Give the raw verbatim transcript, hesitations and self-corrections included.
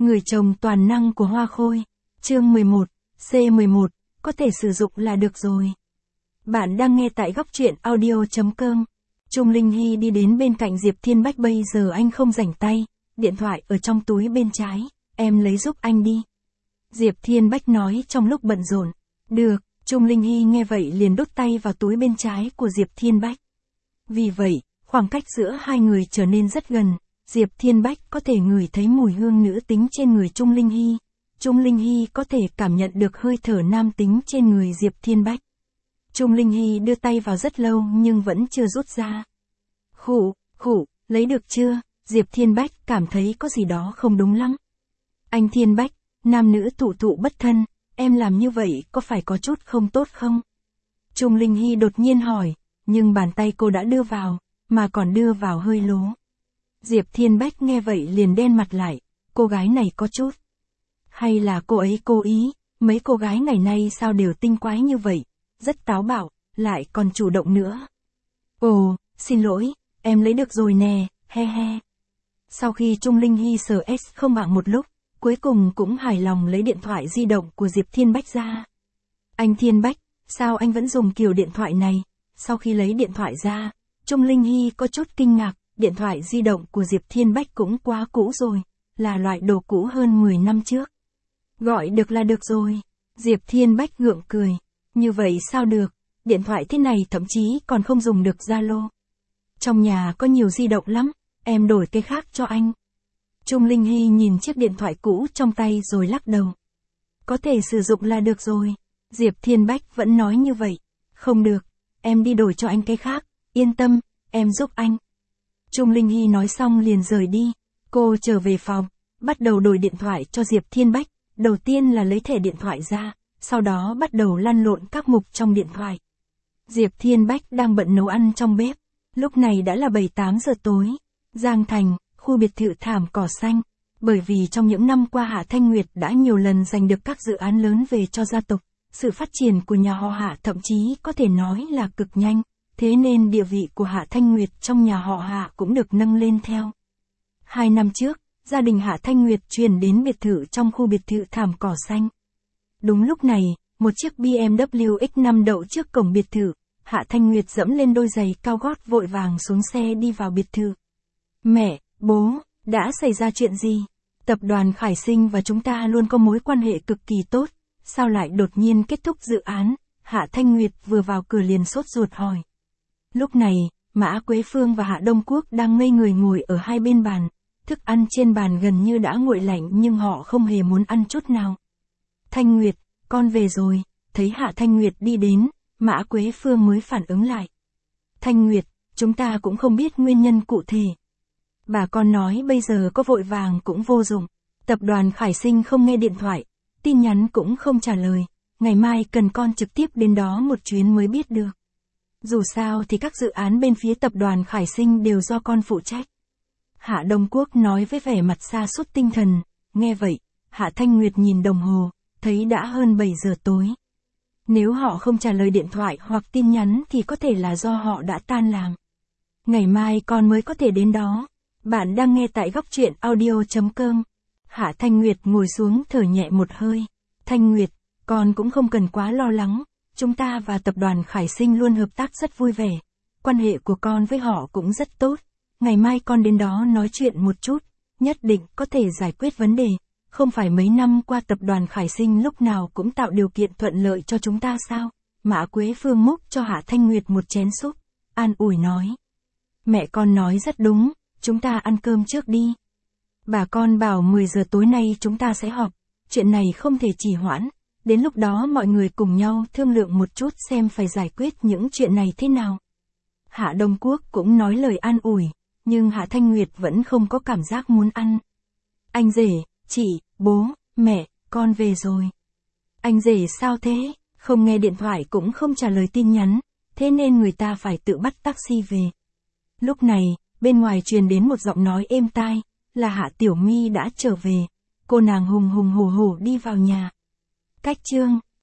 Người chồng toàn năng của Hoa Khôi. Chương mười một, C mười một, có thể sử dụng là được rồi. Bạn đang nghe tại góc truyện audio chấm com. Trung Linh Hy đi đến bên cạnh Diệp Thiên Bách, bây giờ anh không rảnh tay, điện thoại ở trong túi bên trái, em lấy giúp anh đi. Diệp Thiên Bách nói trong lúc bận rộn. Được, Trung Linh Hy nghe vậy liền đút tay vào túi bên trái của Diệp Thiên Bách. Vì vậy, khoảng cách giữa hai người trở nên rất gần, Diệp Thiên Bách có thể ngửi thấy mùi hương nữ tính trên người Trung Linh Hy. Trung Linh Hy có thể cảm nhận được hơi thở nam tính trên người Diệp Thiên Bách. Trung Linh Hy đưa tay vào rất lâu nhưng vẫn chưa rút ra. Khụ, khụ, lấy được chưa? Diệp Thiên Bách cảm thấy có gì đó không đúng lắm. Anh Thiên Bách, nam nữ thụ thụ bất thân, em làm như vậy có phải có chút không tốt không? Trung Linh Hy đột nhiên hỏi, nhưng bàn tay cô đã đưa vào, mà còn đưa vào hơi lố. Diệp Thiên Bách nghe vậy liền đen mặt lại, cô gái này có chút. Hay là cô ấy cố ý, mấy cô gái ngày nay sao đều tinh quái như vậy, rất táo bạo, lại còn chủ động nữa. Ồ, xin lỗi, em lấy được rồi nè, he he. Sau khi Trung Linh Hy sờ S không mạng một lúc, cuối cùng cũng hài lòng lấy điện thoại di động của Diệp Thiên Bách ra. Anh Thiên Bách, sao anh vẫn dùng kiểu điện thoại này? Sau khi lấy điện thoại ra, Trung Linh Hy có chút kinh ngạc, điện thoại di động của Diệp Thiên Bách cũng quá cũ rồi, là loại đồ cũ hơn mười năm trước. Gọi được là được rồi. Diệp Thiên Bách gượng cười. Như vậy sao được, điện thoại thế này thậm chí còn không dùng được Zalo. Trong nhà có nhiều di động lắm, em đổi cái khác cho anh. Trung Linh Hy nhìn chiếc điện thoại cũ trong tay rồi lắc đầu. Có thể sử dụng là được rồi. Diệp Thiên Bách vẫn nói như vậy. Không được, em đi đổi cho anh cái khác, yên tâm, em giúp anh. Trung Linh Hy nói xong liền rời đi. Cô trở về phòng, bắt đầu đổi điện thoại cho Diệp Thiên Bách. Đầu tiên là lấy thẻ điện thoại ra, sau đó bắt đầu lăn lộn các mục trong điện thoại. Diệp Thiên Bách đang bận nấu ăn trong bếp. Lúc này đã là bảy tám giờ tối. Giang Thành, khu biệt thự thảm cỏ xanh. Bởi vì trong những năm qua Hạ Thanh Nguyệt đã nhiều lần giành được các dự án lớn về cho gia tộc, sự phát triển của nhà họ Hạ thậm chí có thể nói là cực nhanh, thế nên địa vị của Hạ Thanh Nguyệt trong nhà họ Hạ cũng được nâng lên theo. Hai năm trước, gia đình Hạ Thanh Nguyệt chuyển đến biệt thự trong khu biệt thự thảm cỏ xanh. Đúng lúc này, một chiếc B M W X năm đậu trước cổng biệt thự, Hạ Thanh Nguyệt dẫm lên đôi giày cao gót vội vàng xuống xe đi vào biệt thự. Mẹ, bố, đã xảy ra chuyện gì? Tập đoàn Khải Sinh và chúng ta luôn có mối quan hệ cực kỳ tốt, sao lại đột nhiên kết thúc dự án? Hạ Thanh Nguyệt vừa vào cửa liền sốt ruột hỏi. Lúc này, Mã Quế Phương và Hạ Đông Quốc đang ngây người ngồi ở hai bên bàn. Thức ăn trên bàn gần như đã nguội lạnh nhưng họ không hề muốn ăn chút nào. Thanh Nguyệt, con về rồi. Thấy Hạ Thanh Nguyệt đi đến, Mã Quế Phương mới phản ứng lại. Thanh Nguyệt, chúng ta cũng không biết nguyên nhân cụ thể. Bà con nói bây giờ có vội vàng cũng vô dụng. Tập đoàn Khải Sinh không nghe điện thoại, tin nhắn cũng không trả lời. Ngày mai cần con trực tiếp đến đó một chuyến mới biết được. Dù sao thì các dự án bên phía tập đoàn Khải Sinh đều do con phụ trách. Hạ Đông Quốc nói với vẻ mặt sa sút tinh thần. Nghe vậy, Hạ Thanh Nguyệt nhìn đồng hồ, thấy đã hơn bảy giờ tối. Nếu họ không trả lời điện thoại hoặc tin nhắn thì có thể là do họ đã tan làm. Ngày mai con mới có thể đến đó. Bạn đang nghe tại góc truyện audio chấm com. Hạ Thanh Nguyệt ngồi xuống thở nhẹ một hơi. Thanh Nguyệt, con cũng không cần quá lo lắng. Chúng ta và tập đoàn Khải Sinh luôn hợp tác rất vui vẻ. Quan hệ của con với họ cũng rất tốt. Ngày mai con đến đó nói chuyện một chút, nhất định có thể giải quyết vấn đề. Không phải mấy năm qua tập đoàn Khải Sinh lúc nào cũng tạo điều kiện thuận lợi cho chúng ta sao? Mã Quế Phương múc cho Hạ Thanh Nguyệt một chén súp, an ủi nói. Mẹ con nói rất đúng, chúng ta ăn cơm trước đi. Bà con bảo mười giờ tối nay chúng ta sẽ họp, chuyện này không thể trì hoãn. Đến lúc đó mọi người cùng nhau thương lượng một chút xem phải giải quyết những chuyện này thế nào. Hạ Đông Quốc cũng nói lời an ủi. Nhưng Hạ Thanh Nguyệt vẫn không có cảm giác muốn ăn. Anh rể, chị, bố, mẹ, con về rồi. Anh rể sao thế? Không nghe điện thoại cũng không trả lời tin nhắn, thế nên người ta phải tự bắt taxi về. Lúc này, bên ngoài truyền đến một giọng nói êm tai, là Hạ Tiểu My đã trở về. Cô nàng hùng hùng hổ hổ đi vào nhà. Cách chương